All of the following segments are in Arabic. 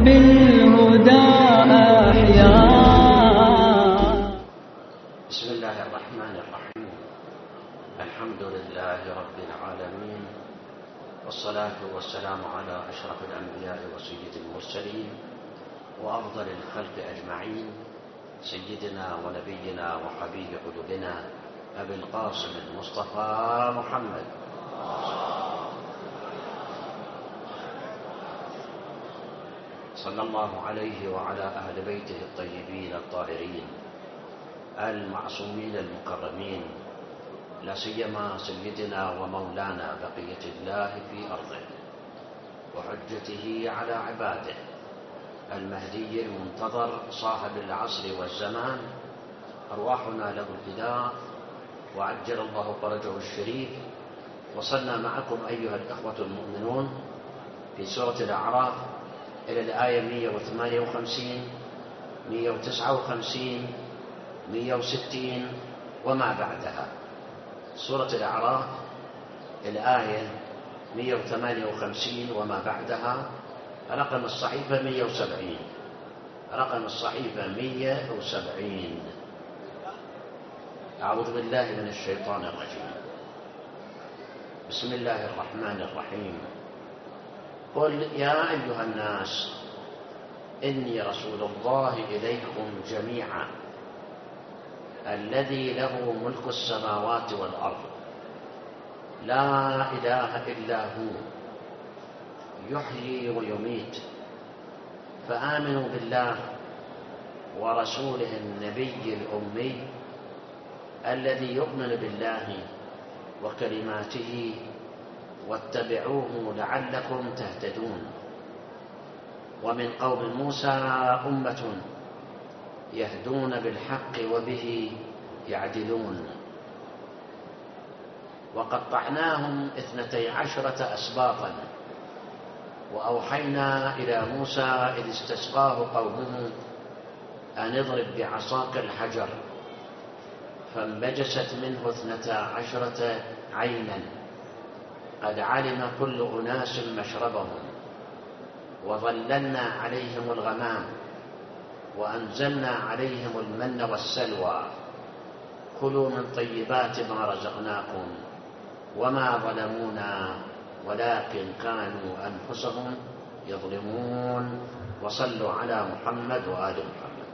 بالهدى أحيا. بسم الله الرحمن الرحيم. الحمد لله رب العالمين، والصلاة والسلام على أشرف الأنبياء وسيد المرسلين وأفضل الخلق أجمعين، سيدنا ونبينا وحبيب قلوبنا أبي القاسم المصطفى محمد صلى الله عليه وعلى أهل بيته الطيبين الطاهرين المعصومين المكرمين، لا سيما سيدنا ومولانا بقية الله في أرضه وحجته على عباده المهدي المنتظر صاحب العصر والزمان، أرواحنا له الفداء وعجل الله فرجه الشريف. وصلنا معكم أيها الأخوة المؤمنون في سورة الأعراف إلى الآية 158 159 160 وما بعدها. سورة الأعراف الآية 158 وما بعدها، رقم الصحيفة 170، رقم الصحيفة 170. أعوذ بالله من الشيطان الرجيم. بسم الله الرحمن الرحيم. قل يا أيها الناس إني رسول الله إليكم جميعا الذي له ملك السماوات والأرض لا إله إلا هو يحيي ويميت، فآمنوا بالله ورسوله النبي الأمي الذي يؤمن بالله وكلماته واتبعوه لعلكم تهتدون. ومن قوم موسى أمة يهدون بالحق وبه يعدلون، وقطعناهم 12 أسباطا، وأوحينا إلى موسى إذ استسقاه قومه أن اضرب بعصاك الحجر، فانبجست منه 12 عينا قد علم كل أناس مشربهم، وظللنا عليهم الغمام وأنزلنا عليهم المن والسلوى، كلوا من طيبات ما رزقناكم وما ظلمونا ولكن كانوا أنفسهم يظلمون. وصلوا على محمد وآل محمد.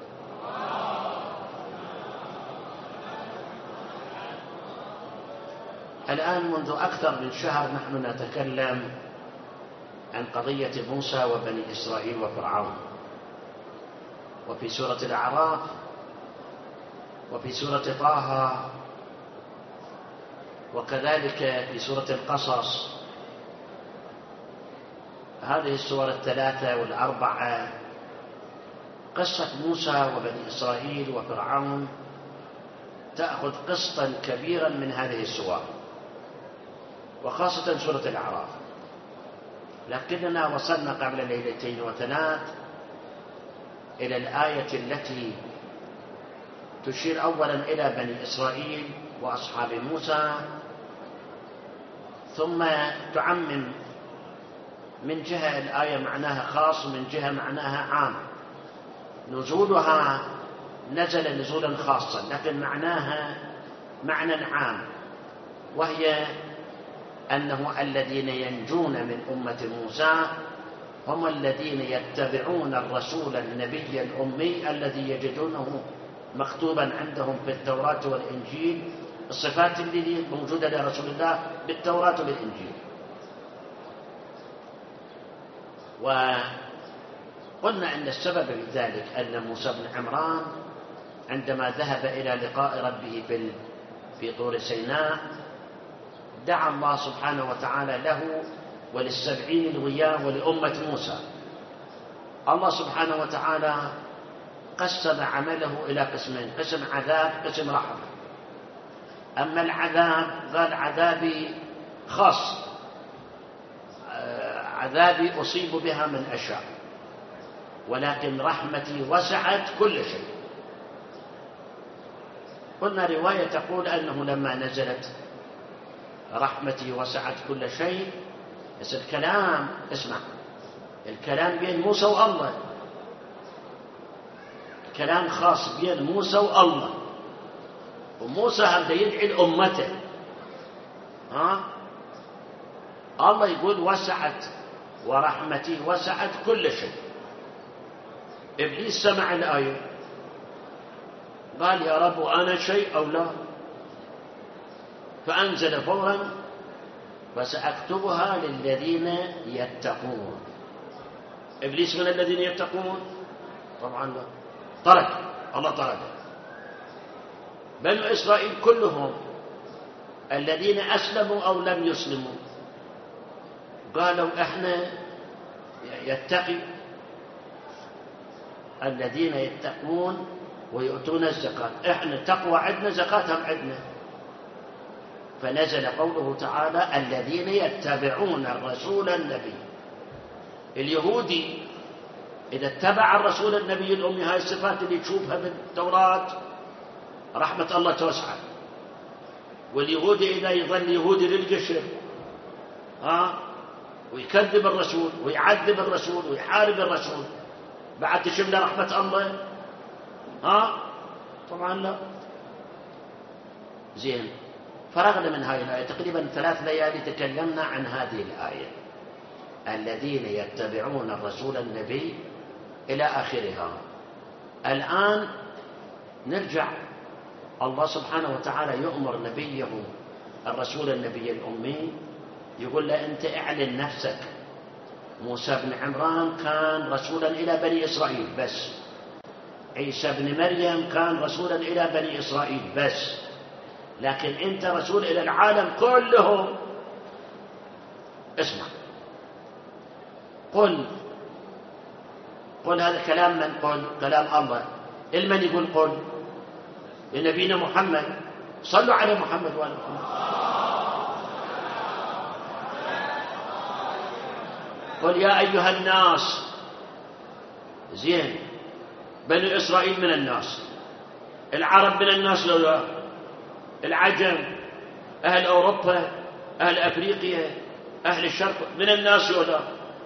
الآن منذ أكثر من شهر نحن نتكلم عن قضية موسى وبني إسرائيل وفرعون، وفي سورة الأعراف وفي سورة طه وكذلك في سورة القصص. هذه السور الثلاثة والأربعة قصة موسى وبني إسرائيل وفرعون تأخذ قسطا كبيرا من هذه السور، وخاصة سورة الأعراف. لكننا وصلنا قبل ليلتين وثلاث إلى الآية التي تشير أولا إلى بني إسرائيل وأصحاب موسى، ثم تعمم من جهة الآية معناها خاص ومن جهة معناها عام. نزولها نزل نزولا خاصا لكن معناها معنى عام، وهي أنه الذين ينجون من أمة موسى هم الذين يتبعون الرسول النبي الأمي الذي يجدونه مكتوبا عندهم في التوراة والإنجيل، الصفات اللي موجودة لرسول الله بالتوراة والإنجيل. وقلنا أن السبب في ذلك أن موسى بن عمران عندما ذهب إلى لقاء ربه في طور سيناء دعا الله سبحانه وتعالى له وللسبعين الوياه ولأمة موسى. الله سبحانه وتعالى قسم عمله إلى قسمين، قسم عذاب قسم رحمة. أما العذاب قال عذابي خاص، عذابي أصيب بها من أشاء، ولكن رحمتي وسعت كل شيء. قلنا رواية تقول أنه لما نزلت رحمتي وسعت كل شيء، بس الكلام اسمع، الكلام بين موسى والله، كلام خاص بين موسى والله، وموسى هم يدعي لأمته. الله يقول وسعت ورحمتي وسعت كل شيء. إبليس سمع الآية قال يا رب أنا شيء أو لا، فأنزل فورا فسأكتبها للذين يتقون. إبليس من الذين يتقون؟ طبعا لا، ترك الله تركه. بنو إسرائيل كلهم الذين أسلموا أو لم يسلموا قالوا احنا يتقي الذين يتقون ويؤتون الزكاة، احنا تقوى عندنا زكاة هم عندنا. فنزل قوله تعالى الذين يتبعون الرسول النبي. اليهودي إذا اتبع الرسول النبي الأمي، هاي الصفات اللي تشوفها بالتوراة، رحمة الله توسعه. واليهودي إذا يظل يهودي للقشر ويكذب الرسول ويعذب الرسول ويحارب الرسول، بعد تشمل رحمة الله؟ طبعا لا. زين، فرغنا من هذه الآية. تقريبا 3 ليالي تكلمنا عن هذه الآية، الذين يتبعون الرسول النبي إلى آخرها. الآن نرجع، الله سبحانه وتعالى يؤمر نبيه الرسول النبي الأمي، يقول له أنت اعلن نفسك. موسى بن عمران كان رسولا إلى بني إسرائيل بس، عيسى بن مريم كان رسولا إلى بني إسرائيل بس، لكن أنت رسول إلى العالم كلهم. اسمع، قل هذا كلام من؟ قل كلام الله. المن يقول قل؟ لنبينا محمد. صلوا على محمد وآل محمد. قل يا أيها الناس. زين، بني إسرائيل من الناس، العرب من الناس لو لا، العجم، أهل أوروبا، أهل أفريقيا، أهل الشرق من الناس ولا.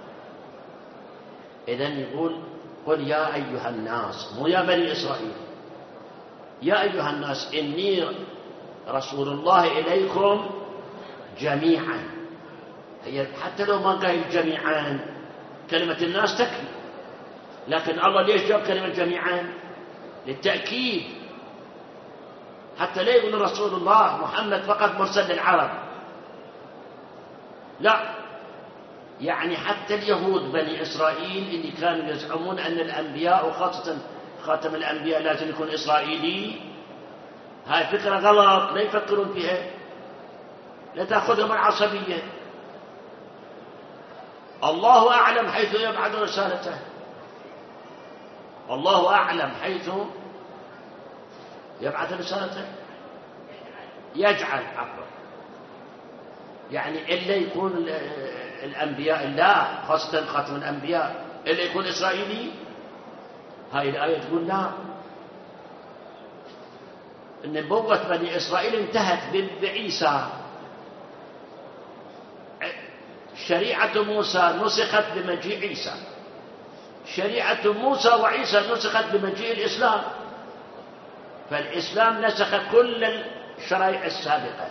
إذن يقول قل يا أيها الناس، مو يا بني إسرائيل، يا أيها الناس إني رسول الله إليكم جميعا. هي حتى لو ما قال جميعا كلمة الناس تكفي، لكن الله ليش جاب كلمة جميعا؟ للتأكيد، حتى لا يقول رسول الله محمد فقط مرسل للعرب، لا، يعني حتى اليهود بني إسرائيل اللي كانوا يزعمون أن الأنبياء وخاصة خاتم الأنبياء لازم يكون إسرائيلي، هاي فكرة غلط لا يفكرون فيها، لا تأخذهم العصبية. الله أعلم حيث يبعث رسالته، الله أعلم حيث يبعث رسالته، يجعل عقله، يعني إلا يكون الأنبياء، لا، خاصة خاتم الأنبياء إلا يكون إسرائيلي. هاي الآية تقول لا، إن نبوة بني إسرائيل انتهت بعيسى. شريعة موسى نسخت بمجيء عيسى، شريعة موسى وعيسى نسخت بمجيء الإسلام، فالإسلام نسخ كل الشرائع السابقة.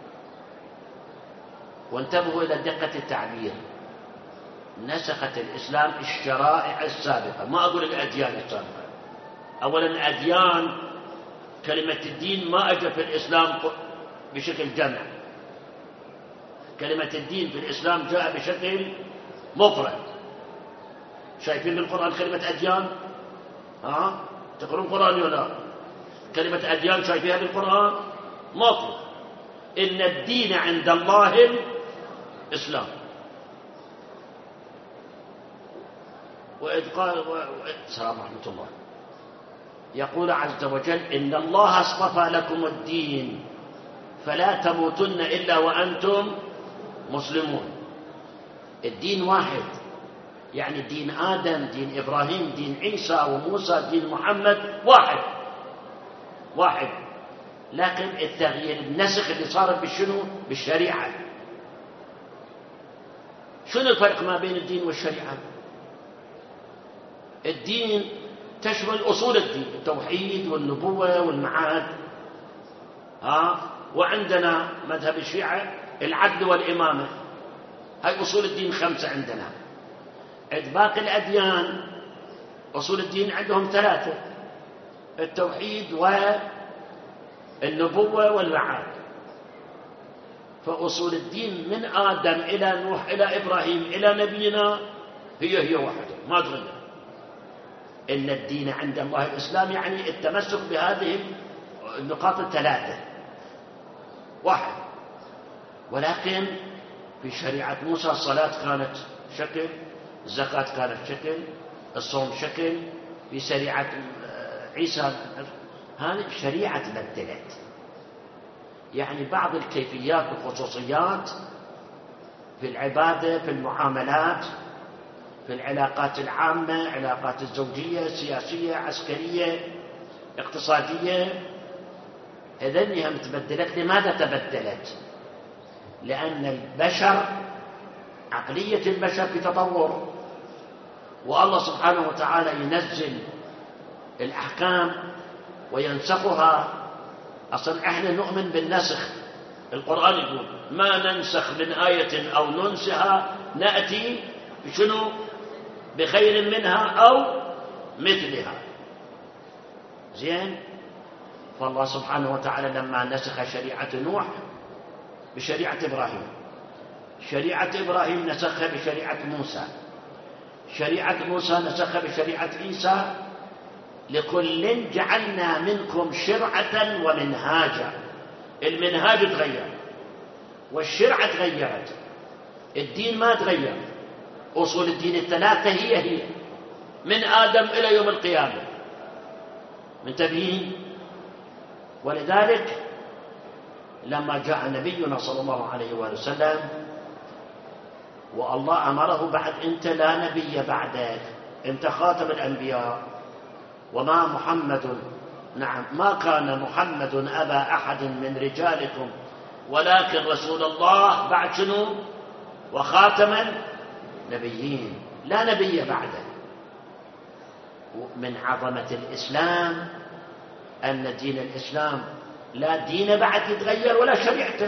وانتبهوا إلى دقة التعبير، نسخت الإسلام الشرائع السابقة، ما أقول الأديان السابقة. أولا الأديان، كلمة الدين ما أجى في الإسلام بشكل جمع، كلمة الدين في الإسلام جاء بشكل مفرد. شايفين بالقرآن كلمة أديان؟ تقرون القرآن ولا؟ كلمة أديان شايفينها بالقرآن؟ مطلق. إن الدين عند الله الإسلام. وإذ قال السلام ورحمة الله، يقول عز وجل إن الله اصطفى لكم الدين فلا تموتن إلا وأنتم مسلمون. الدين واحد، يعني دين آدم، دين إبراهيم، دين عيسى وموسى، دين محمد واحد، لكن التغيير النسخ اللي صار بالشنو؟ بالشريعة. شنو الفرق ما بين الدين والشريعة؟ الدين تشمل أصول الدين، التوحيد والنبوة والمعاد. وعندنا مذهب الشيعة العدل والإمامة، هاي أصول الدين 5 عندنا. عند باقي الأديان أصول الدين عندهم 3: التوحيد والنبوة والمعاد. فأصول الدين من آدم إلى نوح إلى إبراهيم إلى نبينا هي واحدة ما تغير. إن الدين عند الله الإسلام، يعني التمسك بهذه النقاط 3 واحد. ولكن في شريعة موسى الصلاة كانت شكل، الزكاة كانت شكل، الصوم شكل. في شريعة عيسى هذه شريعة بدلت، يعني بعض الكيفيات والخصوصيات في العبادة، في المعاملات، في العلاقات العامة، علاقات الزوجية، سياسية، عسكرية، اقتصادية، إذنها متبدلت. لماذا تبدلت؟ لأن البشر، عقلية البشر في تطور، والله سبحانه وتعالى ينزل الأحكام وينسخها. أصلا احنا نؤمن بالنسخ. القرآن يقول ما ننسخ من آية أو ننسها نأتي شنو بخير منها أو مثلها. زين. فالله سبحانه وتعالى لما نسخ شريعة نوح بشريعة إبراهيم، شريعة إبراهيم نسخها بشريعة موسى، شريعة موسى نسخها بشريعة عيسى. لكل جعلنا منكم شرعة ومنهاجا. المنهاج تغير والشرعة تغيرت، الدين ما تغير. أصول الدين 3 هي من آدم إلى يوم القيامة. منتبهين؟ ولذلك لما جاء نبينا صلى الله عليه وآله وسلم والله أمره بعد: أنت لا نبي بعدك، أنت خاتم الأنبياء، وما محمد، نعم ما كان محمد أبا أحد من رجالكم ولكن رسول الله، بعد شنو؟ وخاتم النبيين، لا نبي بعده. من عظمة الإسلام أن دين الإسلام لا دين بعد يتغير ولا شريعته.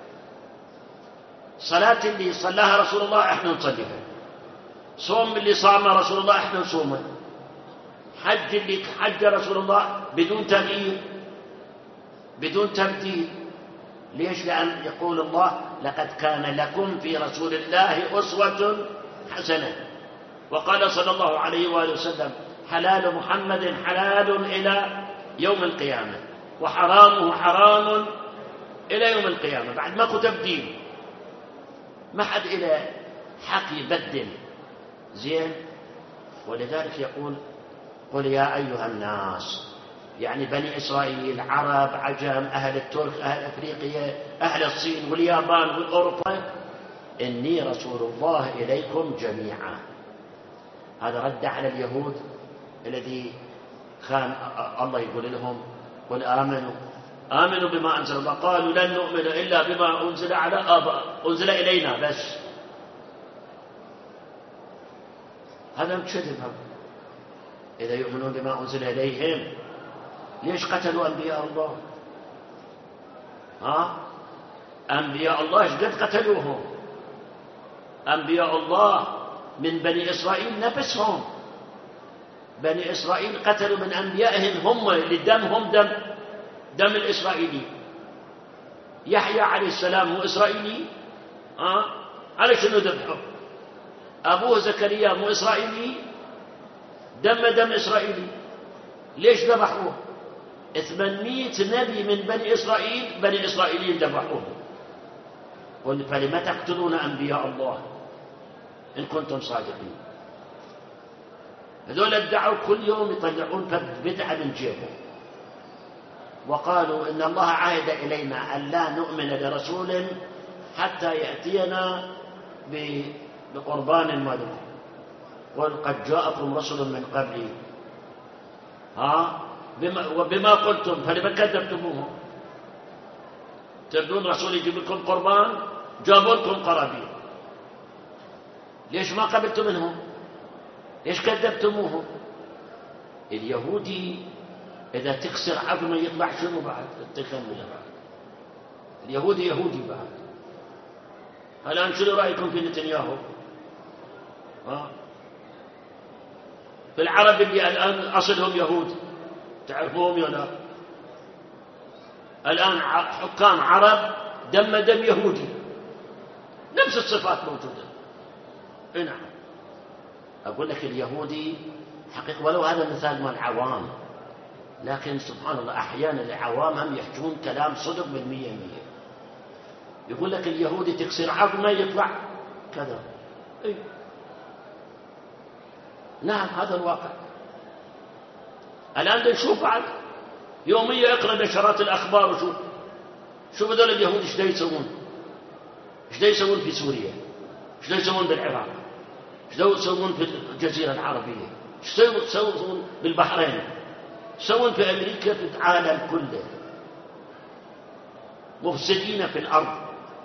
صلاة اللي صلاها رسول الله احنا نصليها، صوم اللي صامه رسول الله احنا نصومه، حج اللي حج رسول الله بدون تغيير بدون تبديل. ليش؟ لأن يقول الله: لقد كان لكم في رسول الله أسوة حسنة. وقال صلى الله عليه وآله وسلم: حلال محمد حلال إلى يوم القيامة، وحرامه حرام إلى يوم القيامة. بعد ماكو تبديل، ما حد إلى حق يبدل. زين. ولذلك يقول: قل يا أيها الناس، يعني بني إسرائيل، عرب، عجم، أهل الترك، أهل أفريقيا، أهل الصين واليابان والأوروبا، إني رسول الله إليكم جميعا. هذا رد على اليهود الذي كان الله يقول لهم: قل آمنوا بما أنزل الله، قالوا لن نؤمن إلا بما أنزل على أنزل إلينا بس. هذا كذب. إذا يؤمنون بما أنزل إليهم ليش قتلوا أنبياء الله؟ أنبياء الله ايش قد قتلوهم؟ أنبياء الله من بني إسرائيل نفسهم، بني إسرائيل قتلوا من أنبيائهم هم اللي دمهم دم الإسرائيلي. يحيى عليه السلام هو إسرائيلي، على شنو ذبحه؟ أبوه زكريا مو إسرائيلي، دم إسرائيلي. ليش ذبحوه؟ 800 نبي من بني إسرائيل ذبحوه. قل فلم تقتلون أنبياء الله إن كنتم صادقين. هذول ادعوا كل يوم يطلعون بدعة من جيبهم، وقالوا إن الله عهد إلينا أن لا نؤمن لرسول حتى يأتينا بقربان مذبوح. قل قد جاءكم رسل من قبلي بما قلتم فلما كذبتموه. تردون رسول يجيب لكم قربان، جابوا لكم قرابين، ليش ما قبلتم منهم؟ ليش كذبتموه؟ اليهودي إذا تكسر عظمه يطلع شنو بعد؟ التكمل بعد. اليهودي يهودي بعد. الآن شنو رأيكم في نتنياهو؟ في العرب اللي الآن أصلهم يهود تعرفوهم يا لا؟ الآن حكام عرب دم يهودي، نفس الصفات موجودة. نعم. أقول لك اليهودي حقيقة، ولو هذا مثال مال العوام، لكن سبحان الله أحيانا العوام هم يحجون كلام صدق بالمية مية. يقول لك اليهودي تكسر عظمه يطلع كذا. إيه؟ نعم هذا الواقع. الآن نشوف بعد يوميا اقرأ نشرات الأخبار وشوف شوف هذول اليهود ايش دا يسوون، ايش دا يسوون في سوريا، ايش دا يسوون بالعراق، ايش دا يسوون في الجزيرة العربية، ايش يسوون بالبحرين، ايش يسوون في أمريكا، في العالم كله. مفسدين في الأرض.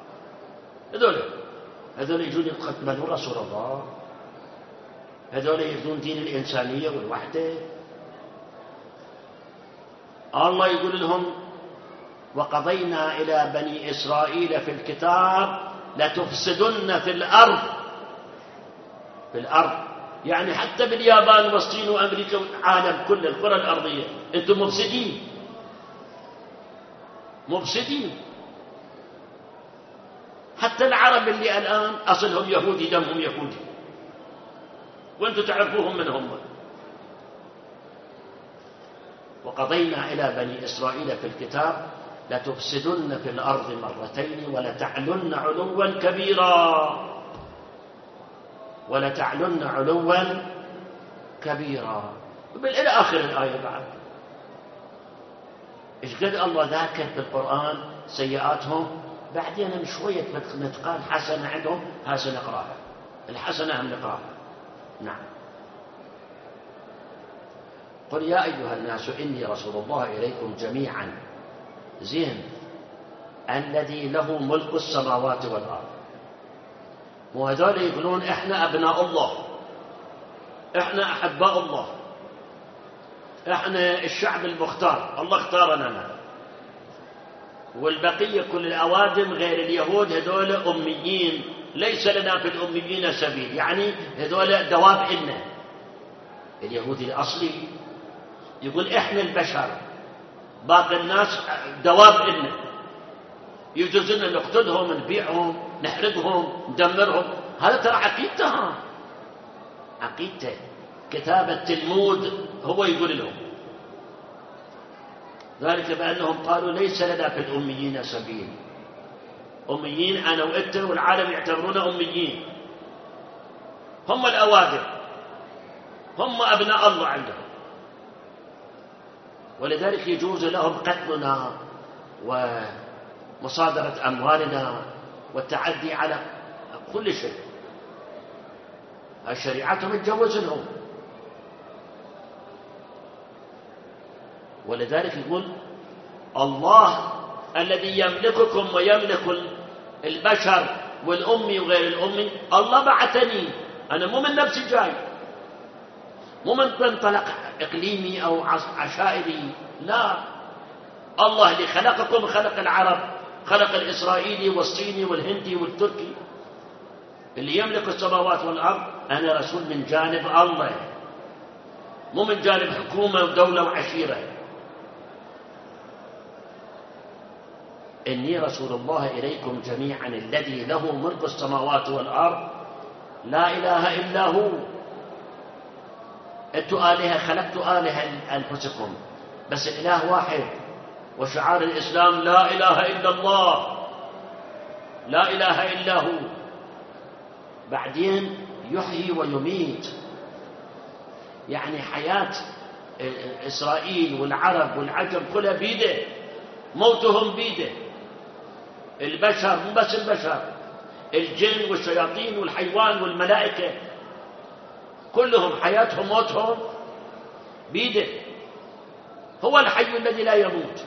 هذول يجون يقتلون رسول الله، هذول يبدون دين الإنسانية والوحدة. الله يقول لهم: وقضينا إلى بني إسرائيل في الكتاب لتفسدن في الأرض. في الأرض يعني حتى باليابان والصين وأمريكا والعالم كل القرى الأرضية أنتم مفسدين، مفسدين. حتى العرب اللي الآن أصلهم يهودي دمهم يهودي وأنتم تعرفوهم من هم. وقضينا إلى بني إسرائيل في الكتاب لتفسدن في الأرض مرتين ولتعلن علوا كبيرا. ولتعلن علوا كبيرا. إلى آخر الآية بعد. إيش قد الله ذاكر في القرآن سيئاتهم، بعدين من شوية نتقال حسنة عندهم، هذا نقراها، الحسنة هم نقراها. نعم. قل يا أيها الناس إني رسول الله إليكم جميعا. زين. الذي له ملك السماوات والأرض. وهذول يقولون إحنا أبناء الله، إحنا أحباء الله، إحنا الشعب المختار، الله اختارنا لنا. والبقية كل الأوادم غير اليهود هذول أميين، ليس لنا في الأميين سبيل، يعني هذول دواب إلنا. اليهودي الأصلي يقول إحنا البشر، باقي الناس دواب إلنا، يجوز لنا نقتلهم، نبيعهم، نحرقهم، ندمرهم. هذا ترى عقيدتها، عقيدته. كتاب التلمود هو يقول لهم ذلك بأنهم قالوا ليس لنا في الأميين سبيل. أميين أنا وأنت والعالم يعتبرون أميين، هم الأوادم، هم أبناء الله عندهم. ولذلك يجوز لهم قتلنا ومصادرة أموالنا والتعدي على كل شيء. شريعتهم تجوز لهم. ولذلك يقول الله الذي يملككم ويملك البشر والأمي وغير الأمي، الله بعثني، أنا مو من نفسي جاي، مو من منطلق إقليمي أو عشائري، لا. الله اللي خلقكم خلق العرب، خلق الإسرائيلي والصيني والهندي والتركي، اللي يملك السماوات والأرض. أنا رسول من جانب الله، مو من جانب حكومة ودولة وعشيرة. إني رسول الله إليكم جميعا الذي له ملك السماوات والأرض لا إله إلا هو. أنتم آلهة، خلقتوا آلهة أنفسكم، بس الإله واحد. وشعار الإسلام لا إله إلا الله، لا إله إلا هو. بعدين يحيي ويميت، يعني حياة إسرائيل والعرب والعجم كلها بيده، موتهم بيده. البشر مو بس البشر، الجن والشياطين والحيوان والملائكة كلهم حياتهم موتهم بيده. هو الحي الذي لا يموت.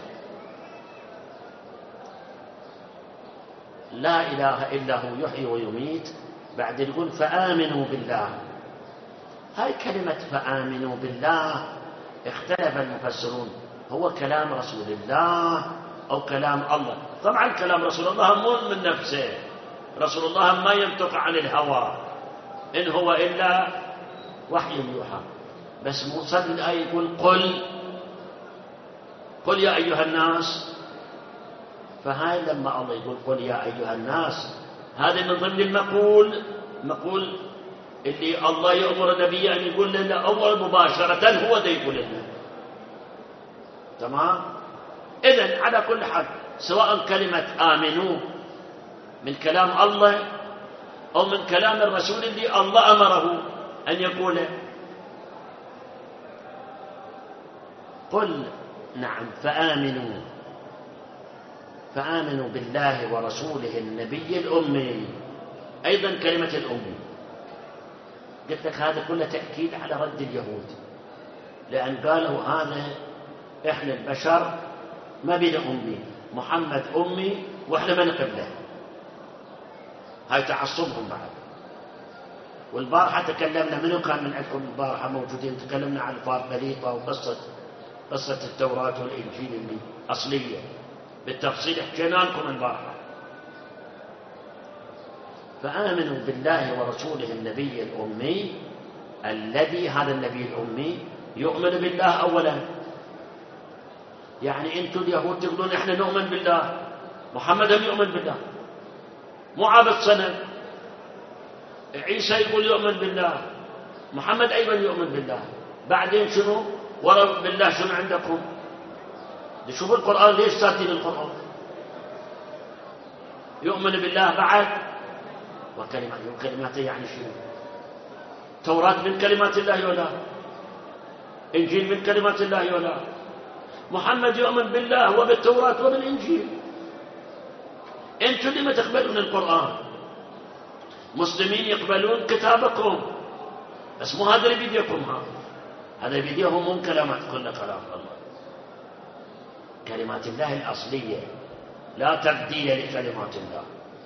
لا إله إلا هو يحيي ويميت. بعد يقول فآمنوا بالله. هاي كلمة فآمنوا بالله اختلف المفسرون هو كلام رسول الله أو كلام الله. طبعا كلام رسول الله مو من نفسه، رسول الله ما ينطق عن الهوى، إن هو إلا وحي يوحى. بس موصل الآية يقول قل يا أيها الناس، فهاي لما الله يقول قل يا أيها الناس، هذا من ضمن المقول اللي الله يأمر نبيه أن يقول لنا أول مباشرة هو ده يقول لنا. تمام؟ إذن على كل حال سواء كلمة آمنوا من كلام الله أو من كلام الرسول اللي الله أمره أن يقوله. قل نعم فآمنوا بالله ورسوله النبي الأمي. أيضا كلمة الأمي قلت لك هذا كله تأكيد على رد اليهود، لأن قالوا هذا إحنا البشر ما بين أمي، محمد أمي وإحنا ما نقبله. هاي تعصبهم بعد. والبارحة تكلمنا، منو كان من عندكم البارحة موجودين؟ تكلمنا عن الفارقليطة وقصة التوراة والإنجيل اللي أصلية بالتفصيل، حكينا لكم البارحة. فآمنوا بالله ورسوله النبي الأمي الذي، هذا النبي الأمي يؤمن بالله أولا. يعني أنتم اليهود تقولون إحنا نؤمن بالله، محمد هم يؤمن بالله، مو عابد صنم. عيسى يقول يؤمن بالله، محمد أيضا يؤمن بالله. بعدين شنو ورا بالله؟ شنو عندكم؟ شوفوا القرآن ليش ساتين القرآن يؤمن بالله بعد وكلماته. يعني شنو؟ توراة من كلمات الله ولا إنجيل من كلمات الله ولا؟ محمد يؤمن بالله وبالتوراة وبالإنجيل. أنتم لما تقبلون القرآن؟ مسلمين يقبلون كتابكم، بس مو هذا اللي بيديكم، هذا بيديهم من كلمات، كل كلام الله، كلمات الله الأصلية، لا تبديل لكلمات الله.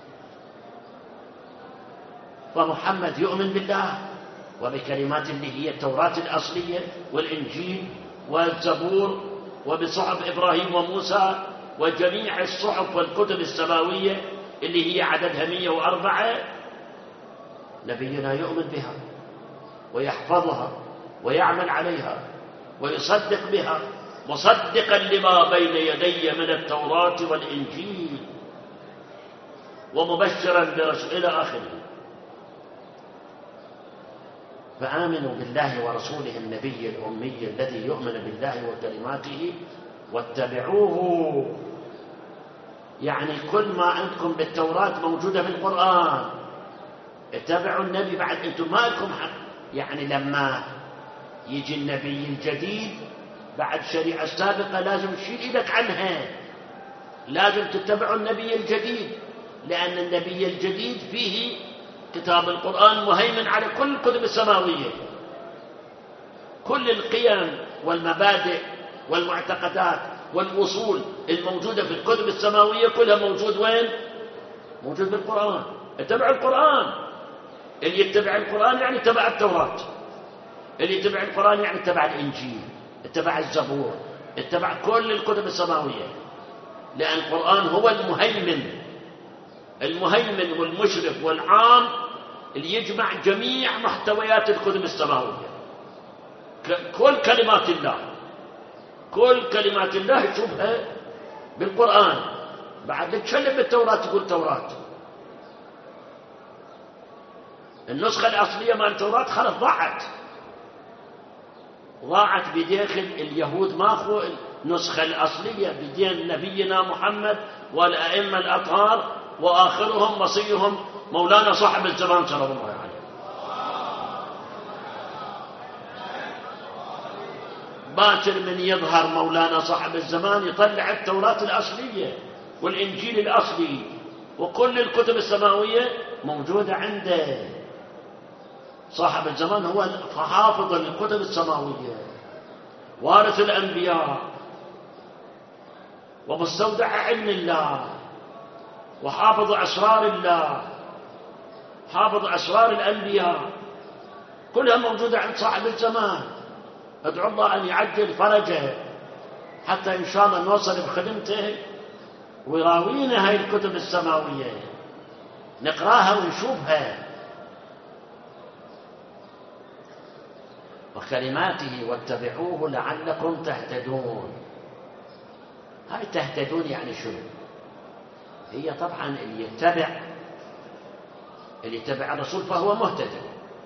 فمحمد يؤمن بالله وبكلمات اللي هي التوراة الأصلية والإنجيل والزبور وبصحف إبراهيم وموسى وجميع الصحف والكتب السماوية اللي هي عددها 104. نبينا يؤمن بها ويحفظها ويعمل عليها ويصدق بها، مصدقا لما بين يدي من التوراة والإنجيل ومبشرا برسول إلى آخره. فآمنوا بالله ورسوله النبي الأمي الذي يؤمن بالله وكلماته واتبعوه. يعني كل ما عندكم بالتوراة موجودة في القرآن، اتبعوا النبي. بعد أنتم ما لكم حق، يعني لما يجي النبي الجديد بعد شريعة سابقة لازم تشيل إيدك عنها، لازم تتبعوا النبي الجديد، لأن النبي الجديد فيه كتاب القرآن مهيمن على كل الكتب السماوية. كل القيم والمبادئ والمعتقدات والأصول الموجودة في الكتب السماوية كلها موجود وين؟ موجود بالقرآن. اتبعوا القرآن. اللي يتبع القرآن يعني اتبع التوراة، اللي يتبع القرآن يعني اتبع الإنجيل، اتبع الزبور، اتبع كل الكتب السماوية، لأن القرآن هو المهيمن والمشرف والعام اللي يجمع جميع محتويات الكتب السماوية. كل كلمات الله تشوفها بالقرآن. بعد تشلب بالتوراة تقول توراة. النسخة الأصلية مال التوراة خلص ضاعت بداخل اليهود. ماخذ النسخة الأصلية بدين نبينا محمد والأئمة الأطهار، وآخرهم وصيهم مولانا صاحب الزمان صلى الله عليه وسلم. باكر من يظهر مولانا صاحب الزمان يطلع التوراة الأصلية والإنجيل الأصلي وكل الكتب السماوية موجودة عنده. صاحب الزمان هو حافظ الكتب السماوية، وارث الأنبياء، ومستودع علم الله، وحافظ أسرار الله، حافظ أسرار الأنبياء، كلها موجودة عند صاحب الزمان. ادعو الله أن يعجل فرجه حتى إن شاء الله نوصل بخدمته ويراوينا هاي الكتب السماوية نقراها ونشوفها. وكلماته واتبعوه لعلكم تهتدون. هاي تهتدون يعني شنو؟ هي طبعا اللي يتبع الرسول فهو مهتدي.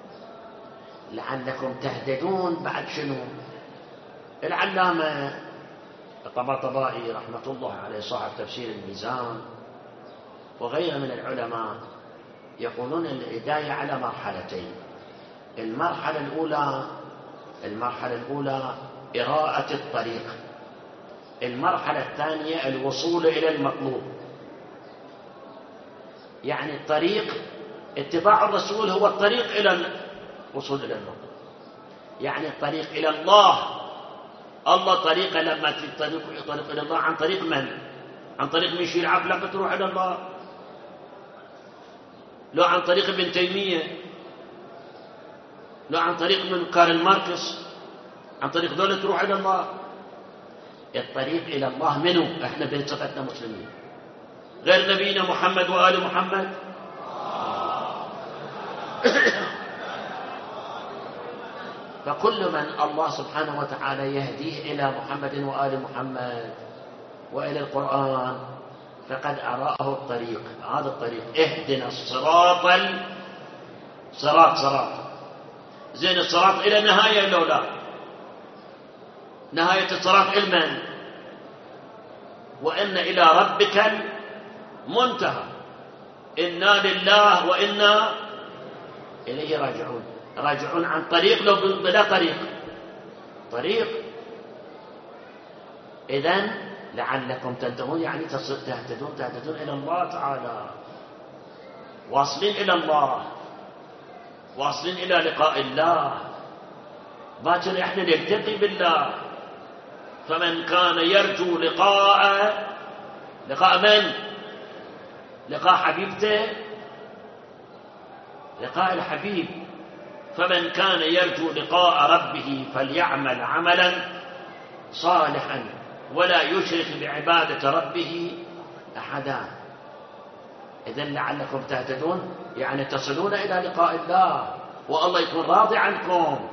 لعلكم تهتدون بعد شنو؟ العلامة الطباطبائي رحمة الله عليه صاحب تفسير الميزان وغيره من العلماء يقولون الهداية على مرحلتين. المرحلة الأولى إراءة الطريق، المرحلة الثانية الوصول إلى المطلوب. يعني الطريق اتباع الرسول هو الطريق إلى الوصول إلى المطلوب، يعني الطريق إلى الله. الله طريقه لما طريق إلى الله عن طريق من؟ عن طريق من يشيل عقلك تروح إلى الله؟ لو عن طريق ابن تيمية، لو عن طريق من كارل ماركس، عن طريق دولة تروح إلى الله. الطريق إلى الله منه؟ إحنا بصفتنا مسلمين، غير نبينا محمد وآل محمد. فكل من الله سبحانه وتعالى يهديه إلى محمد وآل محمد وإلى القرآن فقد أراءه الطريق. هذا الطريق اهدنا صراط زين الصراط إلى نهاية لو لا؟ نهاية الصراط علما وإن إلى ربك المنتهى. إنا لله وإنا إليه راجعون عن طريق لو بلا طريق. إذن لعلكم تنتهون يعني تهتدون إلى الله تعالى، واصلين إلى الله، واصلين إلى لقاء الله. باكر احنا نلتقي بالله. فمن كان يرجو لقاء من؟ لقاء حبيبته، لقاء الحبيب. فمن كان يرجو لقاء ربه فليعمل عملا صالحا ولا يشرك بعبادة ربه أحدا. إذن لعلكم تهتدون يعني تصلون إلى لقاء الله والله يكون راضي عنكم.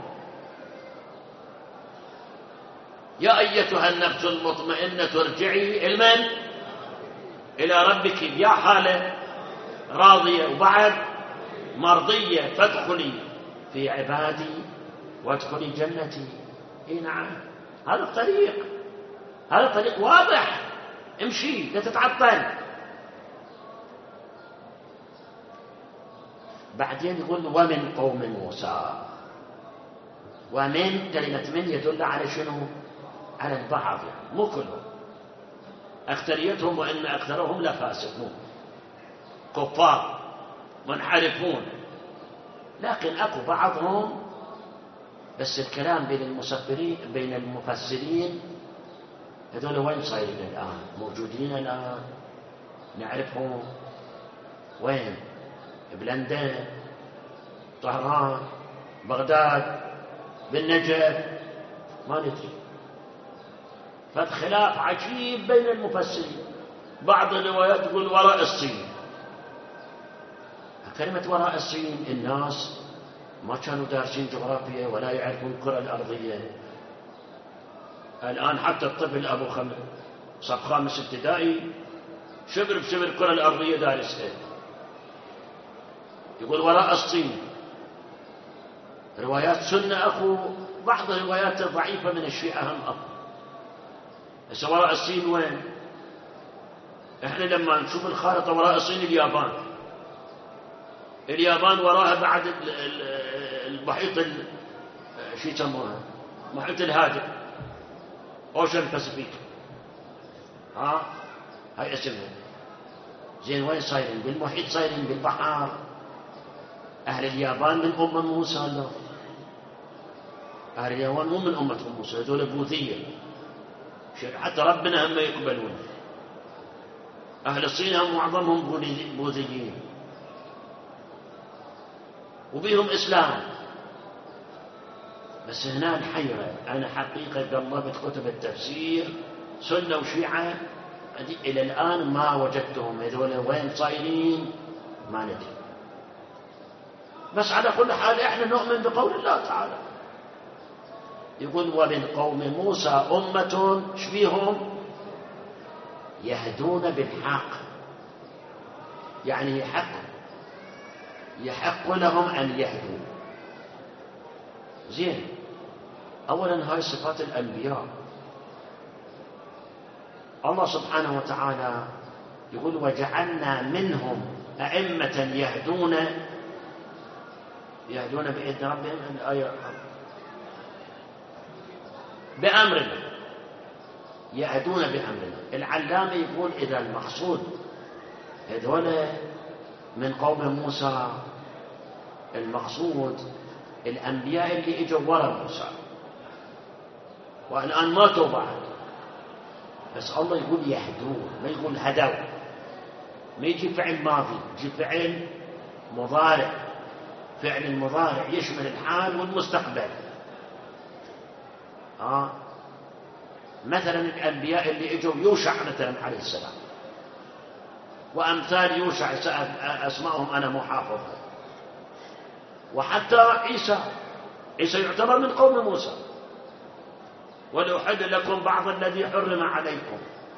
يا أيتها النفس المطمئنة ارجعي إلى ربك يا حالة راضية وبعد مرضية فادخلي في عبادي وادخلي جنتي. نعم هذا الطريق واضح، امشي لا تتعطل. بعدين يقول ومن قوم موسى. ومن كلمة من يدل على شنو؟ على البعض يعني مو كلهم، أكثريتهم وإن أكثرهم لفاسقون كفار منحرفون، لكن أكو بعضهم. بس الكلام بين المفسرين هذول وين صايرين الآن؟ موجودين الآن نعرفهم وين؟ بلندن، طهران، بغداد، بالنجف، ما ندري. فالخلاف عجيب بين المفسرين. بعض الروايات تقول وراء الصين. كلمة وراء الصين الناس ما كانوا دارسين جغرافيا ولا يعرفون الكرة الأرضية. الآن حتى الطفل أبو صف خامس ابتدائي شبر بشبر الكرة الأرضية دارسها. يقول وراء الصين. روايات سنة أخو بعض الروايات ضعيفة من الشيعة هم أخو. بس وراء الصين وين؟ احنا لما نشوف الخارطة وراء الصين اليابان وراها بعد المحيط شو يسموها؟ محيط الهادئ، اوشن باسيفيك. هاي اسمها. زين وين صايرين؟ بالمحيط صايرين بالبحر. اهل اليابان من موسى لا. أهل اليابان مو من أمة موسى، هذول بوذية، حتى ربنا هم يقبلون. أهل الصين هم معظمهم بوذيين وبيهم إسلام. بس هنا الحيرة. أنا حقيقة قلبت كتب التفسير سنة وشيعة إلى الآن ما وجدتهم، هذول وين صايرين ما ندري. بس على كل حال إحنا نؤمن بقول الله تعالى، يقول ومن قوم موسى أمة شبيهم يهدون بالحق، يعني يحق لهم أن يهدوا. زين، أولا هاي صفات الأنبياء. الله سبحانه وتعالى يقول وجعلنا منهم أئمة يهدون بإذن ربهم، الآية بأمرنا، يهدون بأمرنا. العلامة يقول إذا المقصود هذول من قوم موسى، المقصود الأنبياء اللي إجوا وراء موسى والآن ماتوا بعد، بس الله يقول يهدون، ما يقول هدوا، ما يجي فعل ماضي، يجي فعل مضارع. فعل المضارع يشمل الحال والمستقبل. مثلا الأنبياء اللي إجوا يوشع مثلا عليه السلام، وأمثال يوشع أسمائهم أنا محافظة. وحتى عيسى يعتبر من قوم موسى، ولأحل لكم بعض الذي حرم عليكم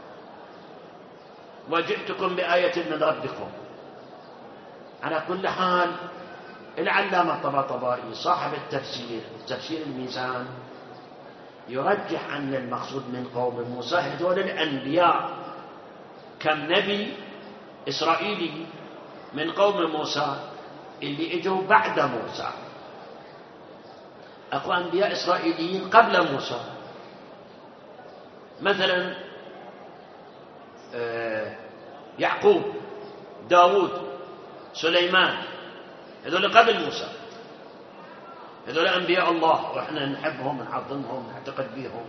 وجئتكم بآية من ربكم. على كل حال العلامة الطباطبائي صاحب التفسير تفسير الميزان يرجح أن المقصود من قوم موسى هذول الأنبياء. كم نبي إسرائيلي من قوم موسى اللي اجوا بعد موسى. أكو أنبياء إسرائيليين قبل موسى، مثلا يعقوب، داود، سليمان، هذول قبل موسى، هذول أنبياء الله وإحنا نحبهم ونعظمهم ونعتقد بهم.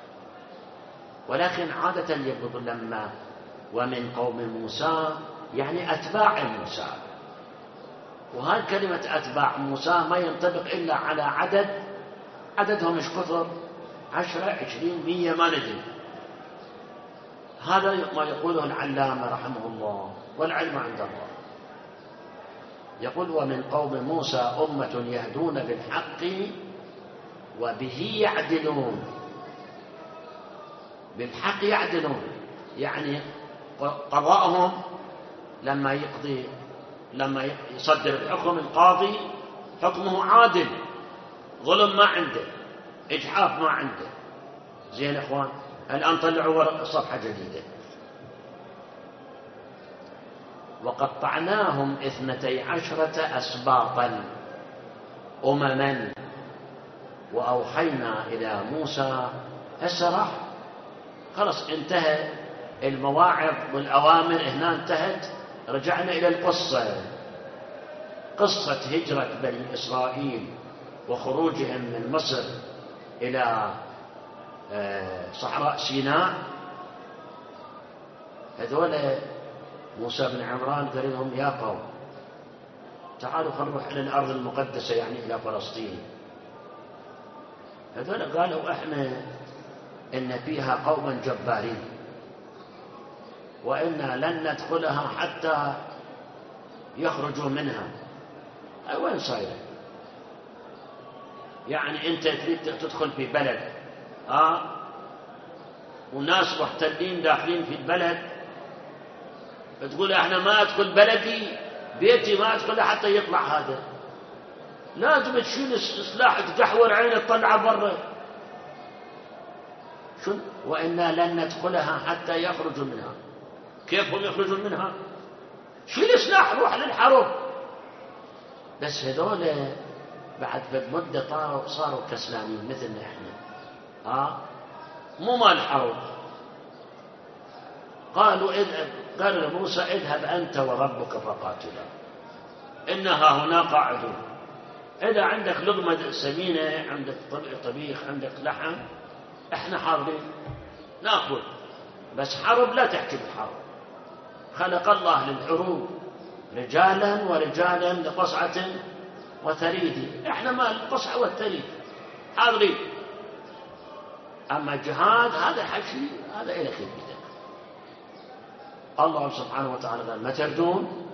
ولكن عادة يقول لما ومن قوم موسى يعني أتباع موسى، وهاي كلمة أتباع موسى ما ينطبق إلا على عددهم مش كثر، 10 20 100 ما ندري. هذا ما يقوله العلامة رحمه الله، والعلم عند الله. يقول ومن قوم موسى أمة يهدون بالحق وبه يعدلون. بالحق يعدلون يعني قضاءهم لما يصدر الحكم القاضي حكمه عادل، ظلم ما عنده، إجحاف ما عنده. زين إخوان، الآن طلعوا صفحة جديدة. وقطعناهم 12 أسباطا أمما وأوحينا إلى موسى. هسه خلص انتهى المواعظ والأوامر، هنا انتهت. رجعنا إلى القصة، قصة هجرة بني إسرائيل وخروجهم من مصر إلى صحراء سيناء. هذول موسى بن عمران قال لهم يا قوم تعالوا خلينا نروح إلى الأرض المقدسة، يعني إلى فلسطين. هذول قالوا احنا إن فيها قوما جبارين وإنا لن ندخلها حتى يخرجوا منها. وين صايرة؟ يعني أنت تريد تدخل في بلد وناس محتلين داخلين في البلد، تقول احنا ما ادخل بلدي، بيتي ما ادخله حتى يطلع هذا. لازم تشيل السلاح تقحور عينه تطلعه برا. شو وإنا لن ندخلها حتى يخرجوا منها؟ كيف هم يخرجون منها؟ شيل سلاح روح للحرب. بس هذول بعد مدة صاروا كسلانين مثلنا احنا، مو مال حرب. قالوا قال لموسى اذهب أنت وربك فقاتلا إنها هنا قاعدون. إذا عندك لقمة سمينة، عندك طبيخ، عندك لحم، احنا حاربين ناكل. بس حرب لا تحكي بالحرب. خلق الله للحروب رجالا ورجالا لقصعة وثريد. احنا ما القصعة والثريد، حاضرين. أما الجهاد هذا حكي، هذا إلى كبيرة. الله سبحانه وتعالى قال: ما تردون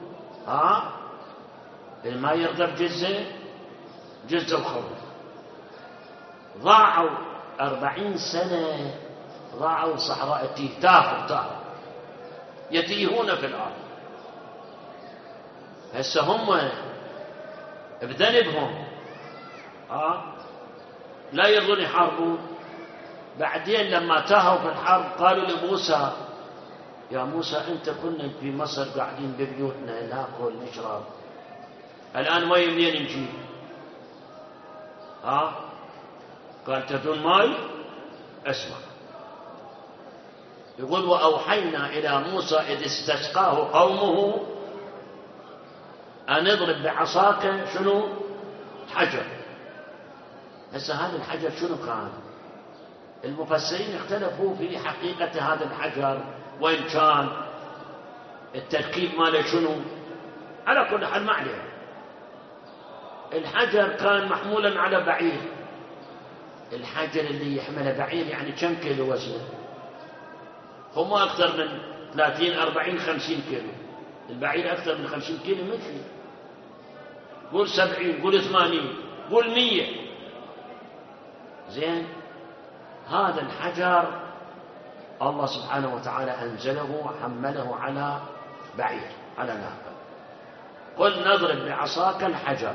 ما يرغب جزة وخوف. ضاعوا 40 سنة، ضاعوا صحراء التيه، تاهوا يتيهون في الأرض. هسه هم بذنبهم لا يرضون يحاربون. بعدين لما تاهوا في الحرب قالوا لموسى: يا موسى أنت كنا في مصر قاعدين ببيوتنا ناكل نشرب، الآن ماي منين نجيب؟ قال: تبون ماي؟ اسمع، يقول: وأوحينا إلى موسى إذ استسقاه قومه أن اضرب بعصاك شنو؟ حجر. هسه هذا الحجر شنو كان؟ المفسرين اختلفوا في حقيقة هذا الحجر، وين كان، التركيب ماله شنو. على كل حال ما عليه، الحجر كان محمولا على بعير. الحجر اللي يحمله بعير يعني كم كيلو وزنه؟ هم أكثر من 30 40 50 كيلو. البعير أكثر من 50 كيلو مشي، قول 70 قول 80 قول 100. زين، هذا الحجر الله سبحانه وتعالى أنزله وحمله على بعير، على ناقة. قل نضرب بعصاك الحجر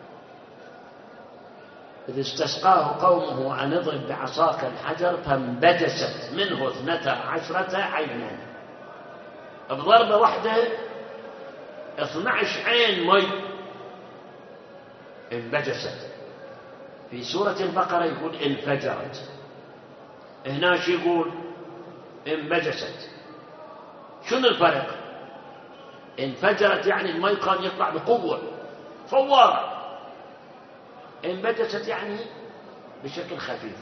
إذ استسقاه قومه أن اضرب بعصاك الحجر فانبجست منه 12 عينا. بضربة واحدة 12 عين مي انبجست. في سورة البقرة يقول انفجرت، هنا شو يقول؟ انبجست. شنو الفرق؟ انفجرت يعني المي كان يطلع بقوة فوارة، انبجست يعني بشكل خفيف.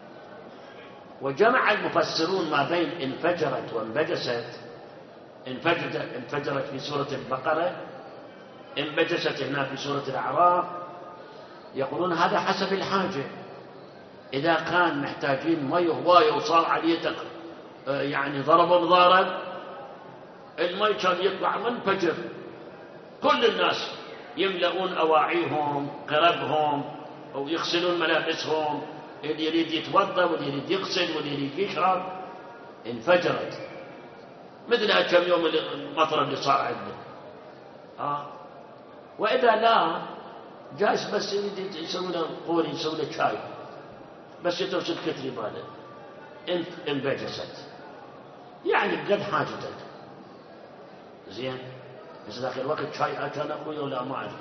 وجمع المفسرون ما بين انفجرت وانبجست. انفجرت في سورة البقرة، انبجست هنا في سورة الأعراف. يقولون هذا حسب الحاجة. إذا كان محتاجين مي هواية وصار عليه يعني ضرب مضارب، المي كان يطلع منفجر، كل الناس يملؤون أواعيهم قربهم ويغسلون ملابسهم، اللي يريد يتوضا واللي يريد يغسل واللي يريد يشرب. انفجرت مثل كم يوم المطر اللي صار عندنا. وإذا لا جالس بس يريد يسوي له قوري، يسوي له شاي، بس يترك الكتري ماله انبجست، يعني بقد حاجتك. زين، بس ذاك الوقت شاي كان أخوي ولا ما أدري.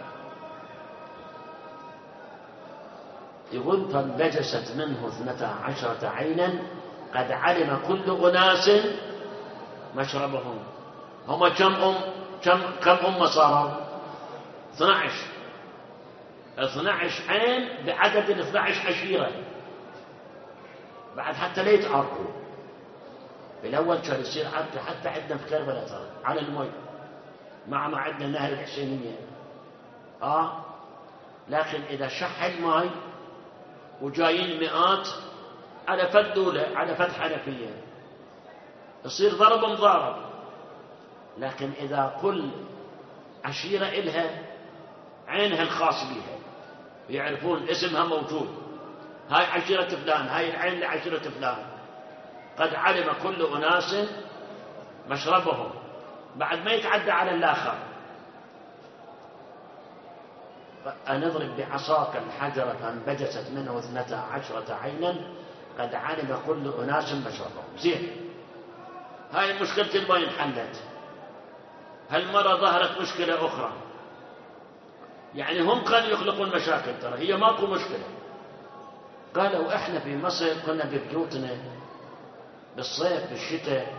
يقول فانبجست منه 12 عينا قد علم كل أناس مشربهم. هم كم أمة صاروا؟ 12 عين بعدد 12 عشيرة. بعد حتى لا يتعرقوا. بالأول كان يصير عرق حتى عندنا في كربلاء ترى على المي، مع ما عندنا نهر الحسينية. لكن إذا شح الماء وجايين مئات على فد دولة، على فد حنفية، يصير ضرب مضارب. لكن إذا كل عشيرة إلها عينها الخاص بها، يعرفون اسمها موجود، هاي عشيرة فلان، هاي العين لعشيرة فلان. قد علم كل أناس مشربهم، بعد ما يتعدى على الآخر. أن اضرب بعصاك الحجر فانبجست منه 12 عينا قد علم كل أناس مشربهم. زين، هاي مشكلة الماء انحلت. هالمرة ظهرت مشكلة أخرى، يعني هم كانوا يخلقون مشاكل، ترى هي ماكو مشكلة. قالوا احنا في مصر كنا ببيوتنا بالصيف بالشتاء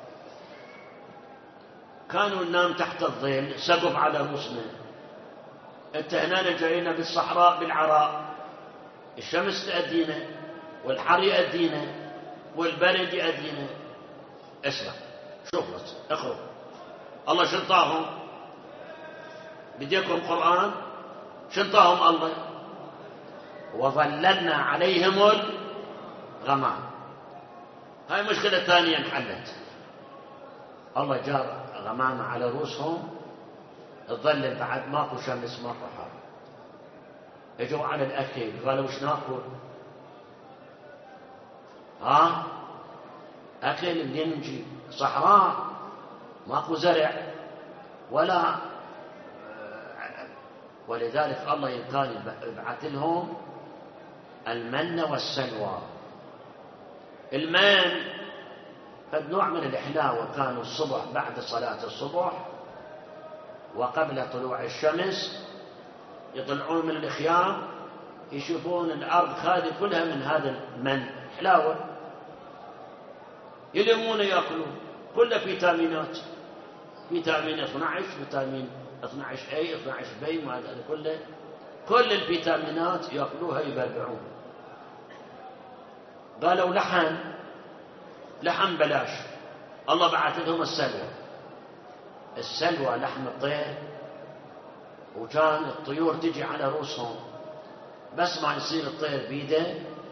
كانوا ننام تحت الظل، سقف على رؤوسنا. انت هنا جاينا بالصحراء بالعراء، الشمس تأدينا والحر يأدينا والبرد يأدينا. اسمع، شوف بس اقرأ الله شنطاهم. بديكم قرآن؟ شنطاهم الله وظللنا عليهم الغمام. هاي مشكلة ثانية انحلت. الله جاب غمامة على رؤوسهم، تظلل بعد ماكو شمس ماكو حر. اجوا على الأكل قالوا وش ناكل؟ أكل منين نجي؟ صحراء ماكو زرع ولا، ولذلك الله كان يبعث لهم المن والسلوى. المن قد نوع من الإحلاوة، كانوا الصبح بعد صلاة الصبح وقبل طلوع الشمس يطلعون من الخيام يشوفون الأرض خالية كلها من هذا المن، حلاوة، يلمون يأكلون، كله فيتامينات، فيتامين 12، فيتامين 12A 12B، ما هذا كله، كل الفيتامينات يأكلوها يبرعون. قالوا لحم بلاش، الله بعث لهم السلوى. السلوى لحم الطير، وكان الطيور تجي على رؤوسهم، بس ما يصير الطير بيده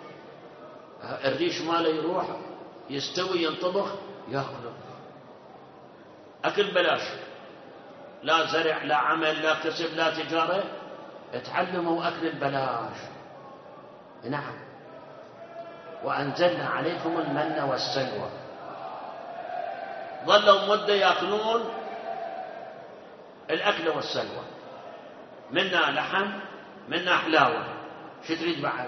الريش ماله يروح يستوي ينطبخ يأكله. أكل بلاش، لا زرع لا عمل لا كسب لا تجارة، اتعلموا أكل البلاش. نعم. وأنزلنا عليكم المن والسلوى. ظلوا مدة يأكلون الأكل والسلوى، منا لحم منا حلاوة، شو تريد بعد؟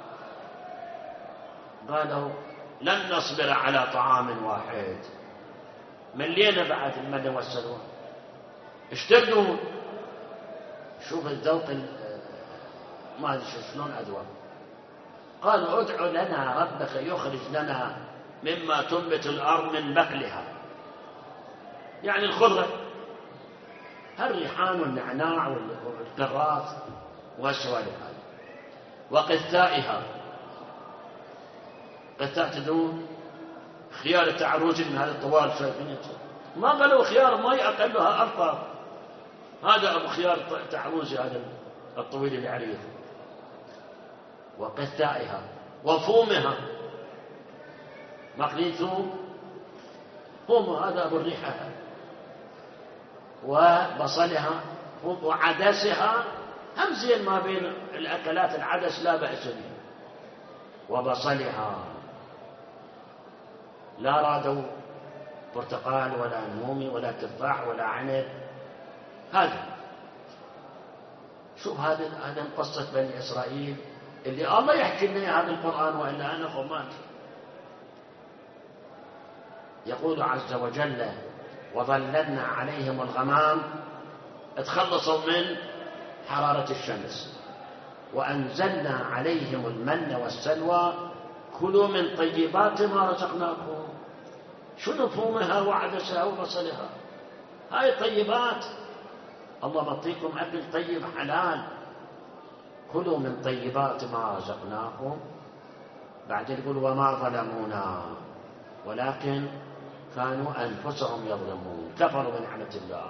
قالوا لن نصبر على طعام واحد، ملينا بعد المن والسلوى، اشتدوا. شوف الذوق، ما ادري شلون أذوق. قالوا ادع لنا ربك يخرج لنا مما تنبت الأرض من بقلها، يعني الخضرة، الريحان والنعناع والكراث والسوالف هذه، وقثائها. قثاء تدرون خيار تعروج من هذا الطوال، شايفين؟ ما قالوا خيار ماء أقلها أرطب، هذا أبو خيار تعروج هذا الطويل العريض. وقثائها وفومها، مقلي ثوم، فوم هذا أبو الريحة، وبصلها وعدسها، هم زين ما بين الأكلات العدس لا بأس به. وبصلها، لا رادوا برتقال ولا نومي ولا تفاح ولا عنب. هذا شوف، هذا قصة بني إسرائيل اللي الله يحكي لنا هذا القرآن، وإلا أنا خمات. يقول عز وجل وظللنا عليهم الغمام، اتخلصوا من حرارة الشمس. وأنزلنا عليهم المن والسلوى كلوا من طيبات ما رزقناكم. شنو فومها وعدسها وبصلها؟ هاي طيبات، الله معطيكم أكل طيب حلال. كلوا من طيبات ما رزقناكم. بعدين يقول وما ظلمونا ولكن كانوا أنفسهم يظلمون، كفروا بنعمة الله.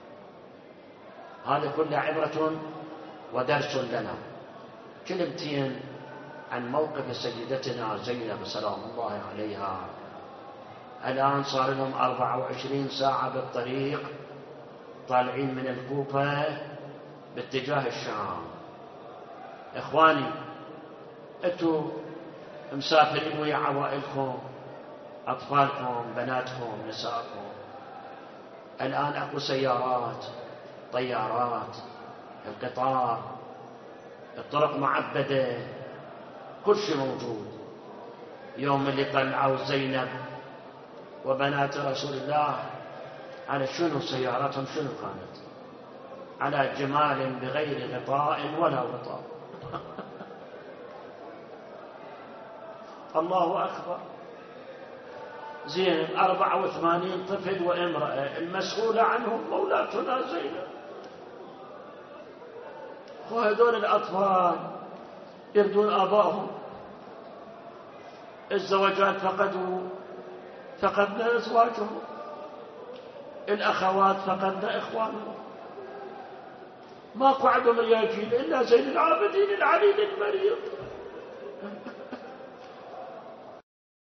هذا كله عبرة ودرس لنا. كلمتين عن موقف سيدتنا زينب سلام الله عليها. الآن صار لهم 24 ساعة بالطريق، طالعين من الكوفة باتجاه الشام. إخواني، أنتم مسافرين ويا عوائلكم، أطفالكم، بناتكم، نسائكم. الآن أكو سيارات، طيارات، القطار، الطرق معبدة، كل شيء موجود. يوم اللي طلعوا زينب وبنات رسول الله على شنو سياراتهم؟ شنو كانت؟ على جمال بغير غطاء ولا غطاء. الله أكبر. زين 84 طفل وامرأة، المسؤولة عنهم مولاتنا زينب. وهذول الأطفال يردون آبائهم، الزوجات فقدنا أزواجهم، الأخوات فقدنا إخوانهم، ماكو عندهم رياجيل إلا زين العابدين العليل المريض.